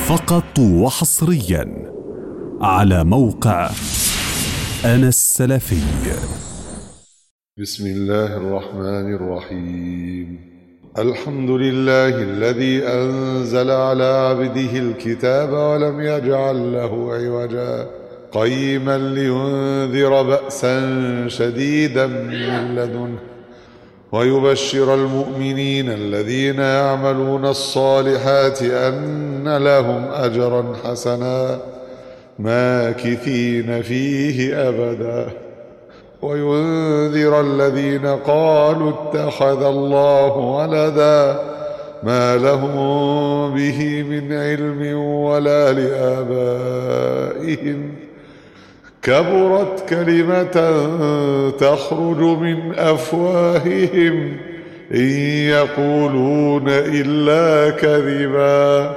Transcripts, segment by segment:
فقط وحصريا على موقع أنا السلفي. بسم الله الرحمن الرحيم. الحمد لله الذي أنزل على عبده الكتاب ولم يجعل له عوجا قيما لينذر بأسا شديدا من لدنه ويبشر المؤمنين الذين يعملون الصالحات أن لهم أجرا حسنا ماكثين فيه أبدا وينذر الذين قالوا اتخذ الله ولدا ما لهم به من علم ولا لآبائهم كبرت كلمة تخرج من أفواههم إن يقولون إلا كذبا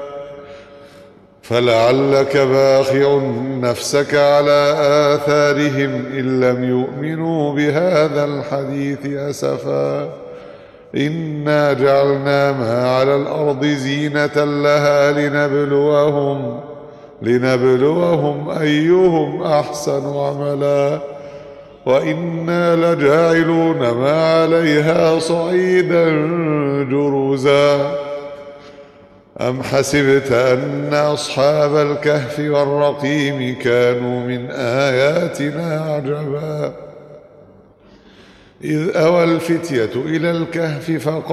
فلعلك باخع نفسك على آثارهم إن لم يؤمنوا بهذا الحديث أسفا إنا جعلنا ما على الأرض زينة لها لنبلوهم أيهم أحسن عملا وإنا لجاعلون ما عليها صعيدا جرزا أم حسبت أن أصحاب الكهف والرقيم كانوا من آياتنا عجبا إذ أوى الفتية إلى الكهف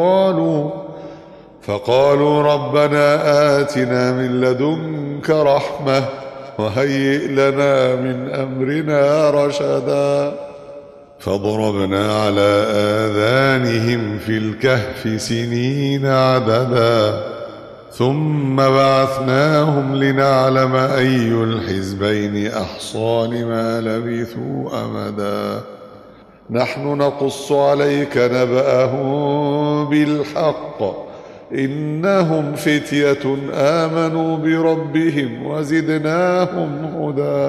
فقالوا ربنا آتنا من لدنك رحمة وهيئ لنا من أمرنا رشدا فضربنا على آذانهم في الكهف سنين عددا ثم بعثناهم لنعلم أي الحزبين أحصى لما لبثوا أمدا نحن نقص عليك نبأهم بالحق إنهم فتية آمنوا بربهم وزدناهم هدى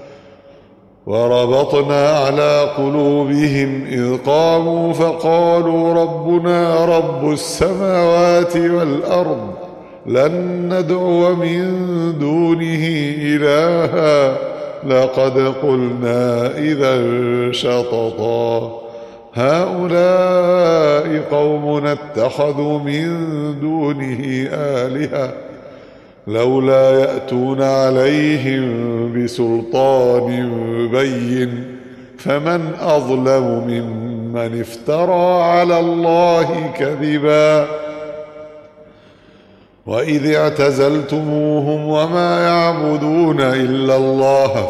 وربطنا على قلوبهم إذ قاموا فقالوا ربنا رب السماوات والأرض لن ندعو من دونه إلها لقد قلنا إذا شططا هؤلاء قومنا اتخذوا من دونه آلهة لولا يأتون عليهم بسلطان بين فمن أظلم ممن افترى على الله كذبا وإذ اعتزلتموهم وما يعبدون إلا الله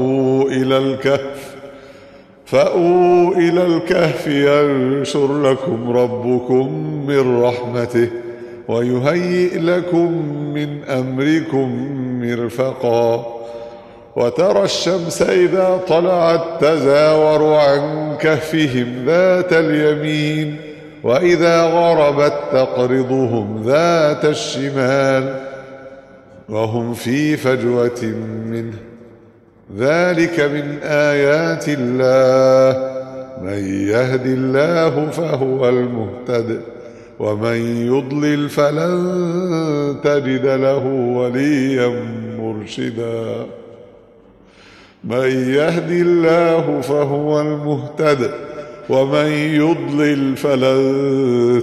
فأووا إلى الكهف ينشر لكم ربكم من رحمته ويهيئ لكم من أمركم مرفقا وترى الشمس إذا طلعت تزاور عن كهفهم ذات اليمين وإذا غربت تقرضهم ذات الشمال وهم في فجوة منه ذلك من آيات الله من يهد الله فهو المهتد ومن يضلل فلن تجد له وليا مرشدا من يهد الله فهو المهتد ومن يضلل فلن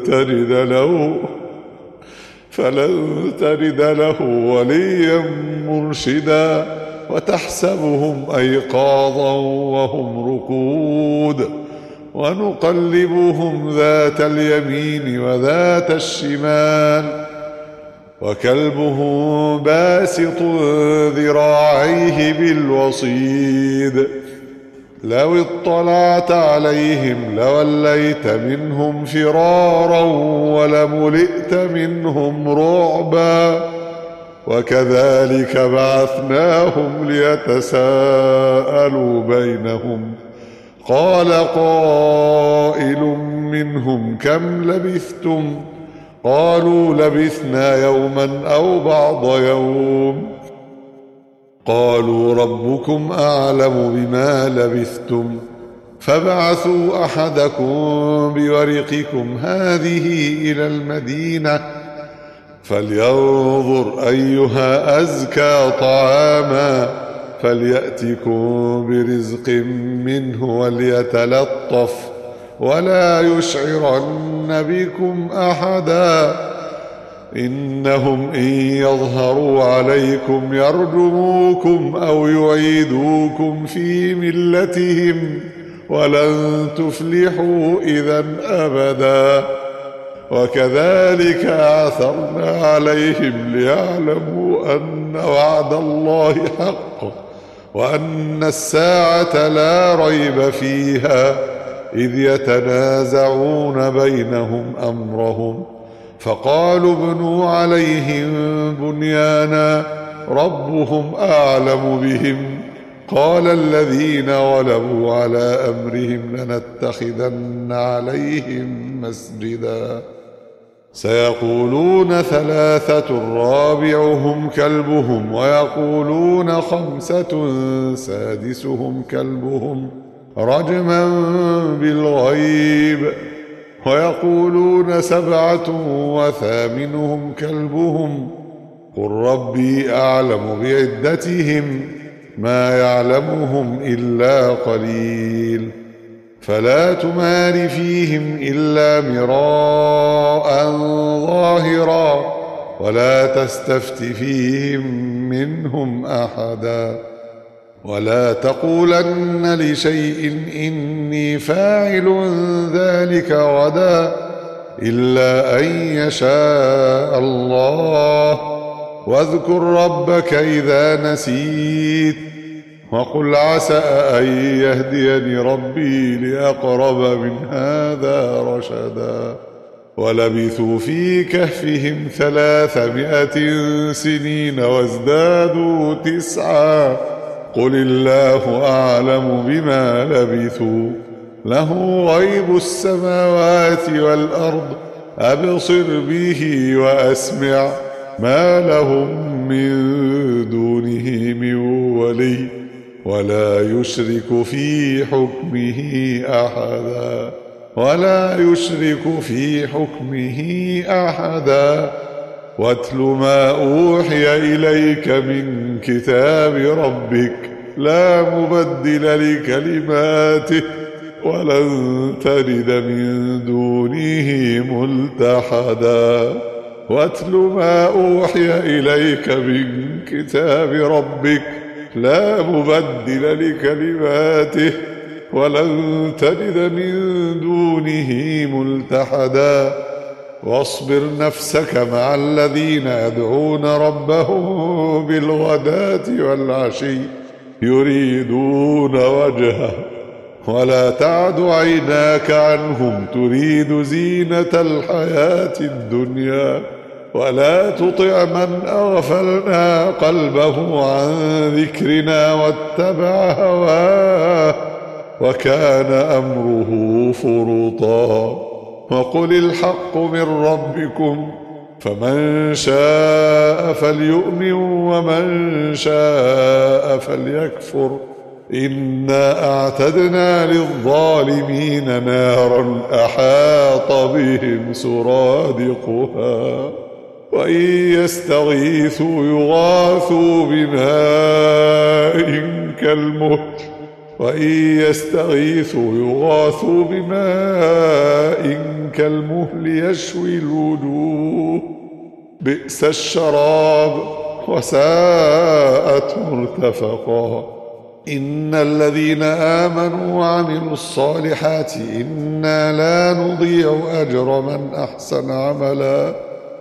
تجد له وليا مرشدا وتحسبهم أيقاظا وهم رقود ونقلبهم ذات اليمين وذات الشمال وكلبهم باسط ذراعيه بالوصيد لو اطلعت عليهم لوليت منهم فرارا ولملئت منهم رعبا وكذلك بعثناهم ليتساءلوا بينهم قال قائل منهم كم لبثتم قالوا لبثنا يوما أو بعض يوم قالوا ربكم أعلم بما لبثتم فابعثوا أحدكم بورقكم هذه إلى المدينة فلينظر أيها أزكى طعاما فليأتكم برزق منه وليتلطف ولا يشعرن بكم أحدا إنهم إن يظهروا عليكم يرجموكم أو يعيدوكم في ملتهم ولن تفلحوا إذا أبدا وكذلك أعثرنا عليهم ليعلموا أن وعد الله حق وأن الساعة لا ريب فيها إذ يتنازعون بينهم أمرهم فقالوا ابنوا عليهم بنيانا ربهم أعلم بهم قال الذين غلبوا على أمرهم لنتخذن عليهم مسجدا سيقولون ثلاثة رابعهم كلبهم ويقولون خمسة سادسهم كلبهم رجما بالغيب ويقولون سبعة وثامنهم كلبهم قل ربي أعلم بعدتهم ما يعلمهم إلا قليل فلا تمار فيهم إلا مراء ظاهرا ولا تستفت فيهم منهم أحدا ولا تقولن لشيء إني فاعل ذلك غدا إلا أن يشاء الله واذكر ربك إذا نسيت وقل عسى أن يهديني ربي لأقرب من هذا رشدا ولبثوا في كهفهم 300 سنين وازدادوا 9 قل الله أعلم بما لبثوا له غيب السماوات والأرض أبصر به وأسمع ما لهم من دونه من ولي ولا يشرك في حكمه أحدا واتل ما أوحي إليك من كتاب ربك لا مبدل لكلماته ولن تجد من دونه ملتحدا واتل ما أوحي إليك من كتاب ربك لا مبدل لكلماته ولن تجد من دونه ملتحدا واصبر نفسك مع الذين يدعون ربهم بالغداة والعشي يريدون وجهه ولا تعد عيناك عنهم تريد زينة الحياة الدنيا ولا تطع من أغفلنا قلبه عن ذكرنا واتبع هواه وكان أمره فرطا وقل الحق من ربكم فمن شاء فليؤمن ومن شاء فليكفر إنا أعتدنا للظالمين نارا أحاط بهم سرادقها وإن يستغيثوا يغاثوا بماء كالمهل يشوي الوجوه بئس الشراب وساءت مرتفقا إن الذين آمنوا وعملوا الصالحات إنا لا نضيع أجر من أحسن عملا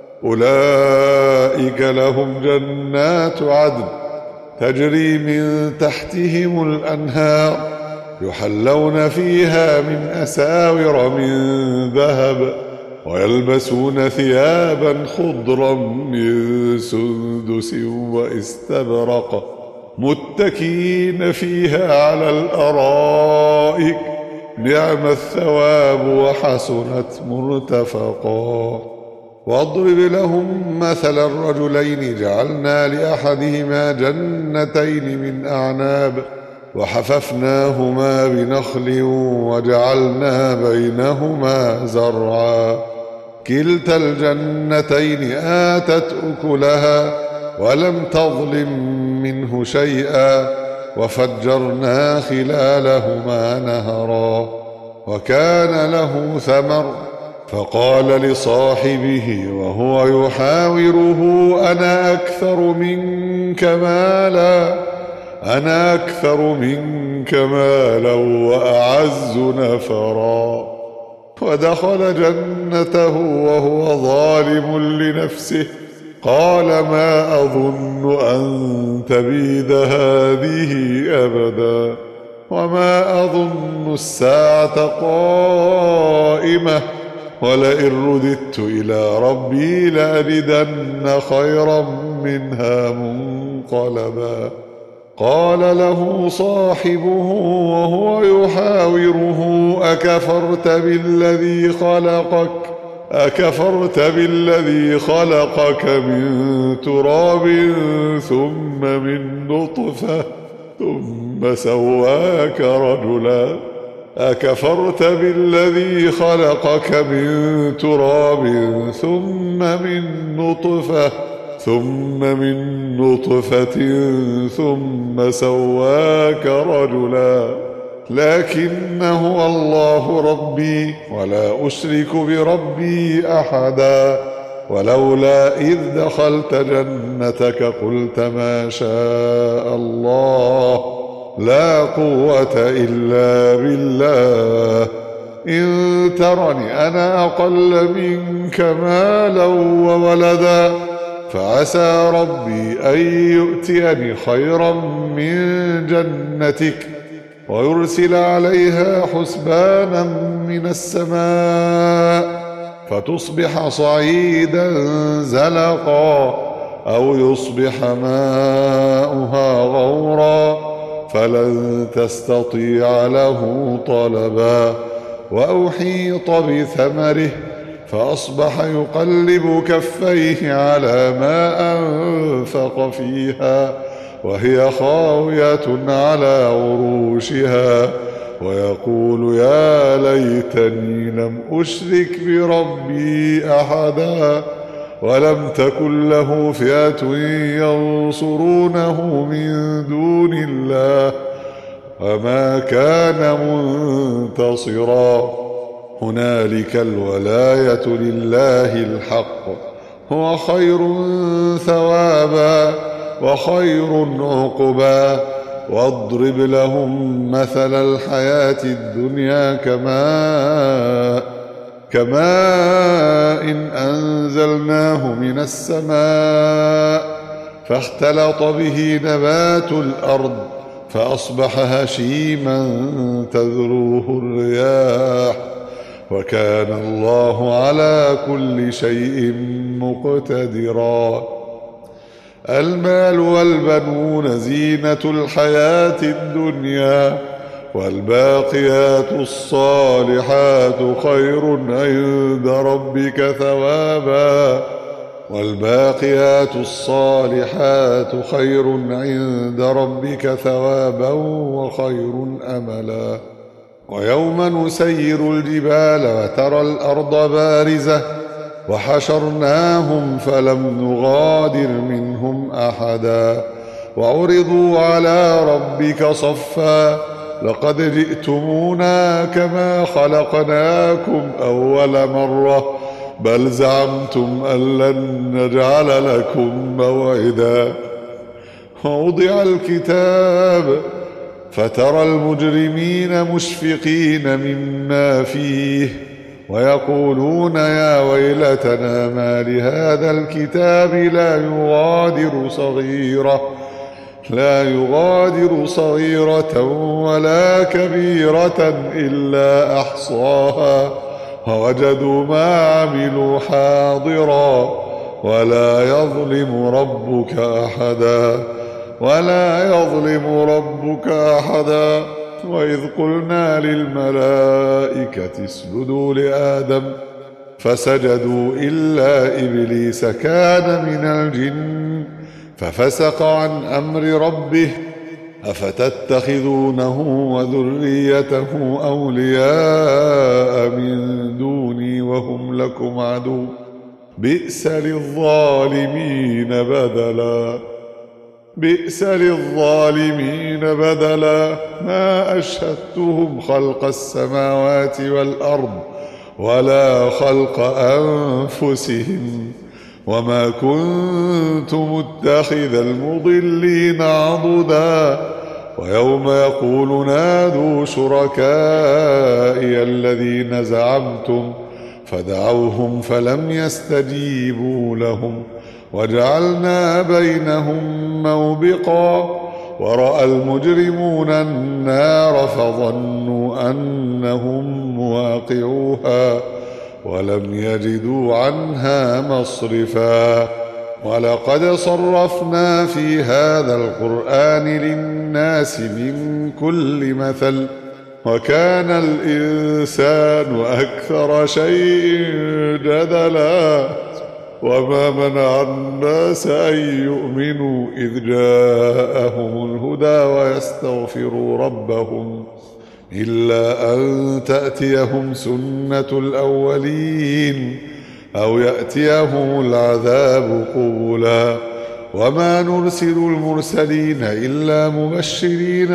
أولئك لهم جنات عدن تجري من تحتهم الأنهار يحلون فيها من أساور من ذهب ويلبسون ثيابا خضرا من سندس واستبرق متكئين فيها على الأرائك نعم الثواب وحسنت مرتفقا واضرب لهم مثل الرجلين جعلنا لأحدهما جنتين من أعناب وحففناهما بنخل وجعلنا بينهما زرعا كلتا الجنتين آتت أكلها ولم تظلم منه شيئا وفجرنا خلالهما نهرا وكان له ثمر فقال لصاحبه وهو يحاوره أنا أكثر منك مالا وأعز نفرا ودخل جنته وهو ظالم لنفسه قال ما أظن أن تبيد هذه أبدا وما أظن الساعة قائمة ولئن رددت إلى ربي لأجدن خيرا منها منقلبا قال له صاحبه وهو يحاوره أكفرت بالذي خلقك من تراب ثم من نطفة ثم سواك رجلا أكفرت بالذي خلقك من تراب ثم من نطفة ثم سواك رجلا لكن هو الله ربي ولا أشرك بربي أحدا ولولا إذ دخلت جنتك قلت ما شاء الله لا قوة إلا بالله إن ترني أنا أقل منك مالا وولدا فعسى ربي أن يؤتيني خيرا من جنتك ويرسل عليها حسبانا من السماء فتصبح صعيدا زلقا أو يصبح ماؤها غورا فلن تستطيع له طلبا وأحيط بثمره فأصبح يقلب كفيه على ما أنفق فيها وهي خاوية على عروشها ويقول يا ليتني لم أشرك بربي أحدا ولم تكن له فئة ينصرونه من دون الله وما كان منتصرا هنالك الولاية لله الحق هو خير ثوابا وخير عقبا واضرب لهم مثل الحياة الدنيا كماء إن أنزلناه من السماء فاختلط به نبات الأرض فأصبح هشيما تذروه الرياح وكان الله على كل شيء مقتدرا المال والبنون زينة الحياة الدنيا والباقيات الصالحات خير عند ربك ثوابا وخير أملا ويوم نسير الجبال وترى الأرض بارزة وحشرناهم فلم نغادر منهم أحدا وعرضوا على ربك صفا لقد جئتمونا كما خلقناكم أول مرة بل زعمتم أن لن نجعل لكم موعدا ووضع الكتاب فترى المجرمين مشفقين مما فيه ويقولون يا ويلتنا ما لهذا الكتاب لا يغادر صغيرة ولا كبيرة إلا أحصاها ووجدوا ما عملوا حاضرا ولا يظلم ربك أحدا وإذ قلنا للملائكة اسجدوا لآدم فسجدوا إلا إبليس كان من الجن ففسق عن أمر ربه أفتتخذونه وذريته أولياء من دوني وهم لكم عدو بئس للظالمين بدلا بئس للظالمين بدلا ما أشهدتهم خلق السماوات والأرض ولا خلق أنفسهم وما كنت متخذ المضلين عضدا ويوم يقول نادوا شركائي الذين زعمتم فدعوهم فلم يستجيبوا لهم وجعلنا بينهم موبقا ورأى المجرمون النار فظنوا أنهم مواقعوها ولم يجدوا عنها مصرفا ولقد صرفنا في هذا القرآن للناس من كل مثل وكان الإنسان أكثر شيء جدلا وما منع الناس أن يؤمنوا إذ جاءهم الهدى ويستغفروا ربهم إلا أن تأتيهم سنة الأولين أو يأتيهم العذاب قبلا وما نرسل المرسلين إلا مبشرين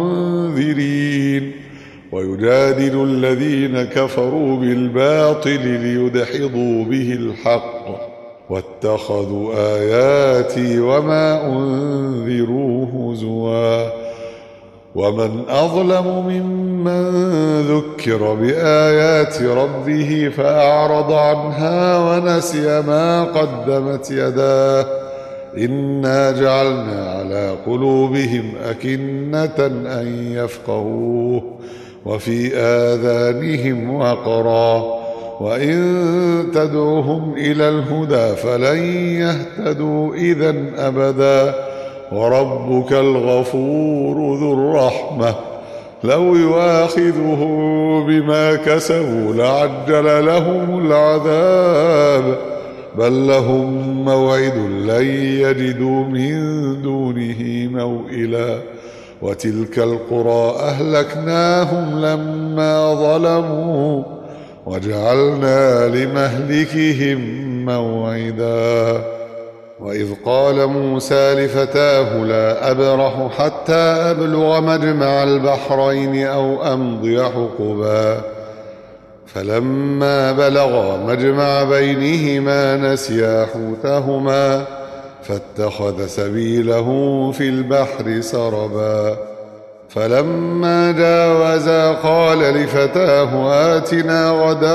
ومنذرين ويجادل الذين كفروا بالباطل ليدحضوا به الحق واتخذوا آياتي وما أنذروا هزوا ومن أظلم ممن ذكر بآيات ربه فأعرض عنها ونسي ما قدمت يداه إنا جعلنا على قلوبهم أكنة أن يفقهوه وفي آذانهم وقرا وإن تدعوهم إلى الهدى فلن يهتدوا إذن أبدا وربك الغفور ذو الرحمة لو يؤاخذهم بما كسبوا لعجل لهم العذاب بل لهم موعد لن يجدوا من دونه موئلا وتلك القرى أهلكناهم لما ظلموا وجعلنا لمهلكهم موعدا وإذ قال موسى لفتاه لا أبرح حتى أبلغ مجمع البحرين أو أمضي حقبا فلما بلغا مجمع بينهما نسيا حوتهما فاتخذ سبيله في البحر سربا فلما جاوزا قال لفتاه آتنا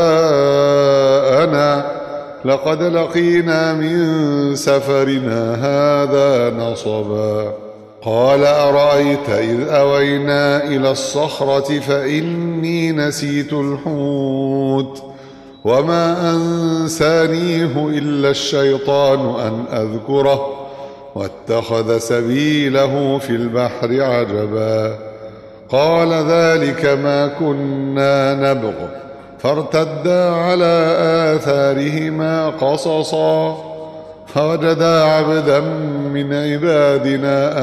غداءنا لقد لقينا من سفرنا هذا نصبا قال أرأيت إذ أوينا إلى الصخرة فإني نسيت الحوت وما أنسانيه إلا الشيطان أن أذكره واتخذ سبيله في البحر عجبا قال ذلك ما كنا نبغ فارتدا على آثارهما قصصا فوجدا عبدا من عبادنا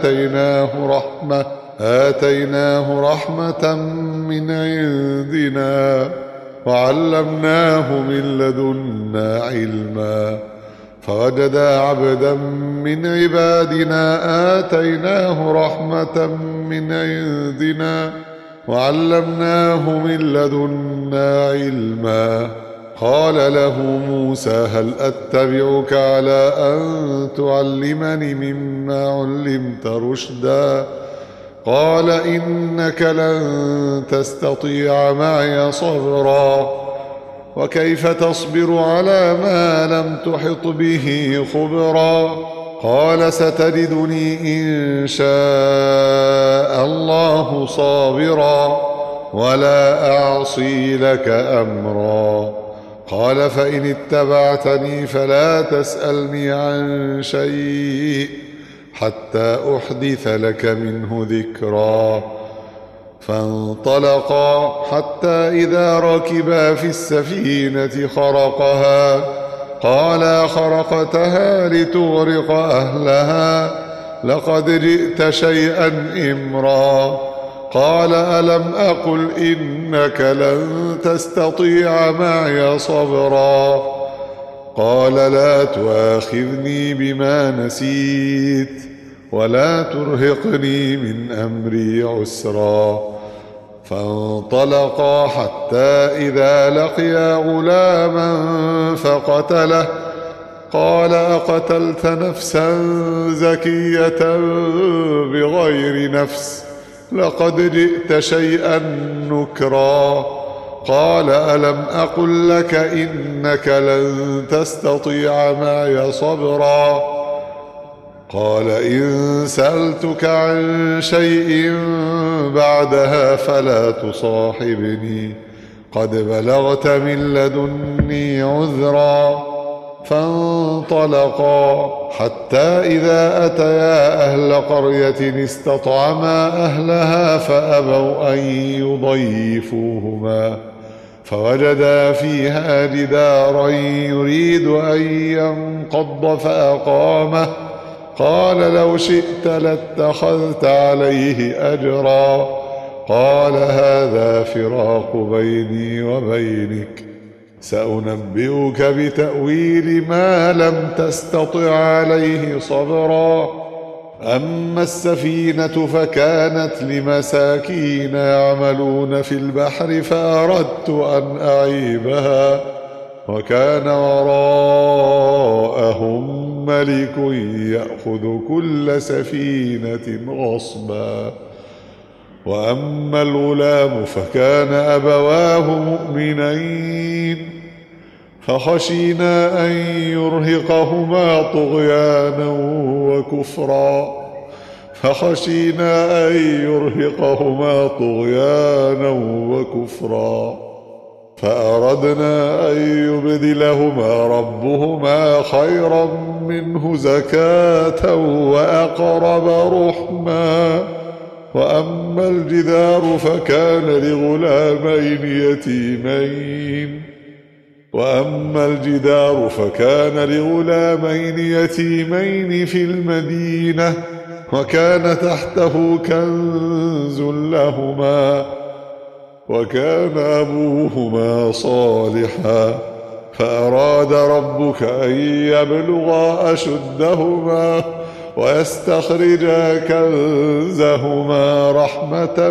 آتيناه رحمة من عندنا وعلمناه من لدنا علما فوجدا عبدا من عبادنا آتيناه رحمة من عندنا وعلمناه من لدنا علما قال له موسى هل أتبعك على أن تعلمني مما علمت رشدا قال إنك لن تستطيع معي صبرا وكيف تصبر على ما لم تحط به خبرا قال ستجدني إن شاء الله صابرا ولا أعصي لك أمرا قال فإن اتبعتني فلا تسألني عن شيء حتى أحدث لك منه ذكرا فانطلقا حتى إذا ركبا في السفينة خرقها قال خرقتها لتغرق أهلها لقد جئت شيئا إمرا. قال ألم أقل إنك لن تستطيع معي صبرا. قال لا تؤاخذني بما نسيت ولا ترهقني من أمري عسرا. فانطلقا حتى إذا لقيا غلاما فقتله. قال أقتلت نفسا زكية بغير نفس لقد جئت شيئا نكرا. قال ألم أقل لك إنك لن تستطيع معي صبرا. قال إن سألتك عن شيء بعدها فلا تصاحبني قد بلغت من لدني عذرا. فانطلقا حتى إذا أتيا أهل قرية استطعما أهلها فأبوا أن يضيفوهما فوجدا فيها جدارا يريد أن ينقض فأقامه. قال لو شئت لاتخذت عليه أجرا. قال هذا فراق بيني وبينك سأنبئك بتأويل ما لم تستطع عليه صبرا. أما السفينة فكانت لمساكين يعملون في البحر فأردت أن أعيبها وكان وراءهم ملك يأخذ كل سفينة غصبا. وأما الغلام فكان أبواه مؤمنين فخشينا أن يرهقهما طغيانا وكفرا فأردنا أن يبدلهما ربهما خيرا منه زكاة وأقرب رحما. وأما الجدار فكان لغلامين يتيمين في المدينة وكان تحته كنز لهما وكان أبوهما صالحا فأراد ربك أن يبلغا أشدهما ويستخرجا كنزهما رحمة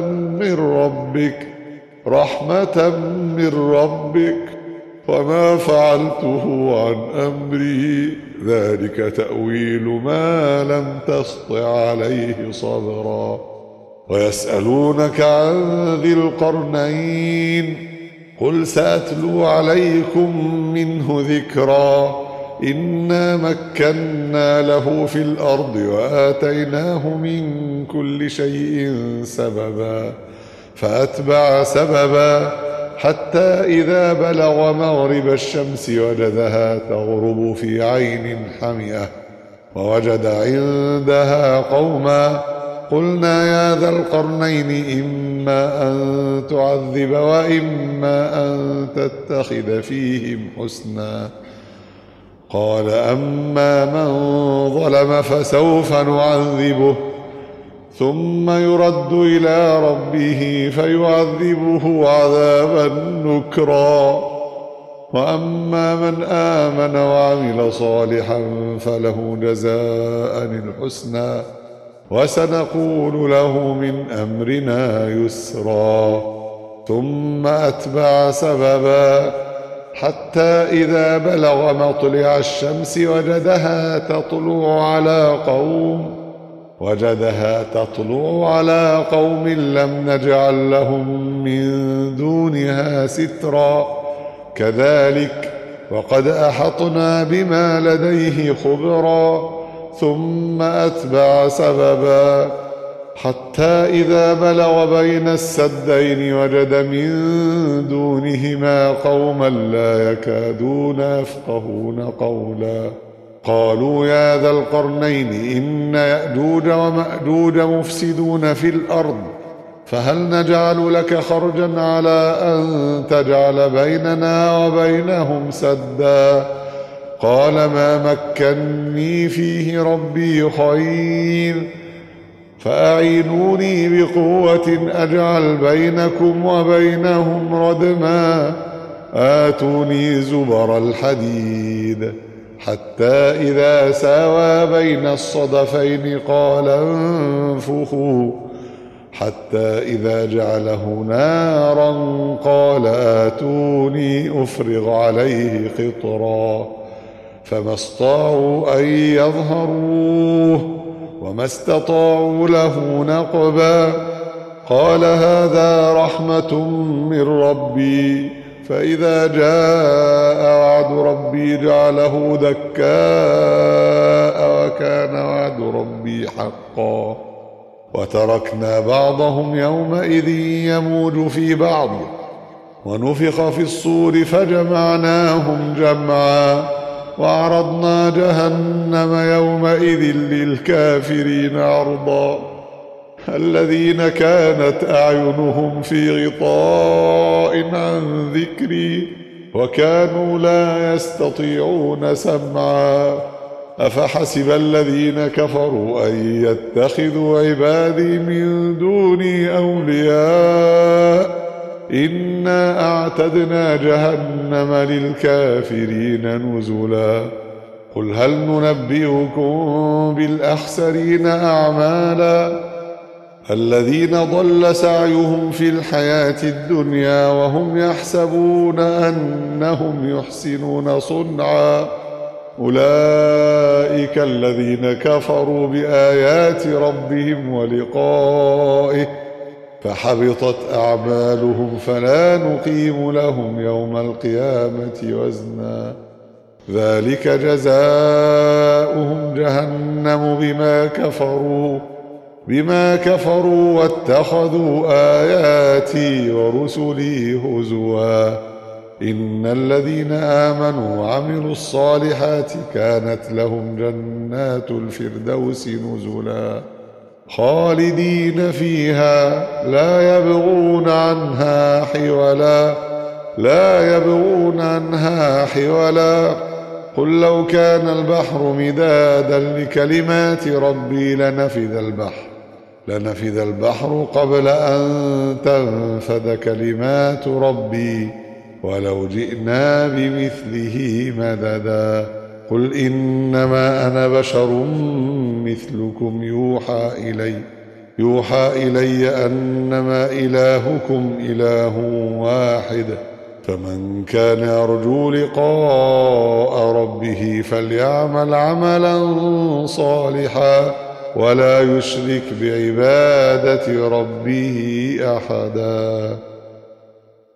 من ربك وما فعلته عن أمري ذلك تأويل ما لم تسطع عليه صبرا. ويسألونك عن ذي القرنين قل سأتلو عليكم منه ذكرا. إنا مكنا له في الأرض وآتيناه من كل شيء سببا فأتبع سببا حتى إذا بلغ مغرب الشمس وجدها تغرب في عين حمئة ووجد عندها قوما. قلنا يا ذا القرنين إما أن تعذب وإما أن تتخذ فيهم حسنا. قال أما من ظلم فسوف نعذبه ثم يرد إلى ربه فيعذبه عذابا نكرا. وأما من آمن وعمل صالحا فله جزاء الحسنى وسنقول له من أمرنا يسرا. ثم أتبع سببا حتى إذا بلغ مطلع الشمس وجدها تطلع على قوم لم نجعل لهم من دونها سترا. كذلك وقد أحطنا بما لديه خبرا. ثم أتبع سببا حتى إذا بلغ بين السدين وجد من دونهما قوما لا يكادون يفقهون قولا. قالوا يا ذا القرنين إن يأجوج ومأجوج مفسدون في الأرض فهل نجعل لك خرجا على أن تجعل بيننا وبينهم سدا. قال ما مكني فيه ربي خير فأعينوني بقوة أجعل بينكم وبينهم ردما آتوني زبر الحديد حتى إذا ساوى بين الصدفين قال انفخوا حتى إذا جعله نارا قال آتوني أفرغ عليه قطرا فما استطاعوا أن يظهروه وما استطاعوا له نقبا قال هذا رحمة من ربي فإذا جاء وعد ربي جعله دكاء وكان وعد ربي حقا وتركنا بعضهم يومئذ يموج في بعض ونفخ في الصور فجمعناهم جمعا وعرضنا جهنم يومئذ للكافرين عرضا الذين كانت أعينهم في غطاء عن ذكري وكانوا لا يستطيعون سمعا أفحسب الذين كفروا أن يتخذوا عبادي من دوني أولياء إنا أعتدنا جهنم للكافرين نزلا قل هل ننبئكم بالأخسرين أعمالا الذين ضل سعيهم في الحياة الدنيا وهم يحسبون أنهم يحسنون صنعا أولئك الذين كفروا بآيات ربهم ولقائه فحبطت أعمالهم فلا نقيم لهم يوم القيامة وزنا ذلك جزاؤهم جهنم بما كفروا واتخذوا آياتي ورسلي هزوا إن الذين آمنوا وعملوا الصالحات كانت لهم جنات الفردوس نزلا خالدين فيها لا يبغون عنها حولا قل لو كان البحر مدادا لكلمات ربي لنفذ البحر قبل أن تنفذ كلمات ربي ولو جئنا بمثله مددا قل إنما أنا بشر مثلكم يوحى إلي أنما إلهكم إله واحد فمن كان يرجو لقاء ربه فليعمل عملا صالحا ولا يشرك بعبادة ربه أحدا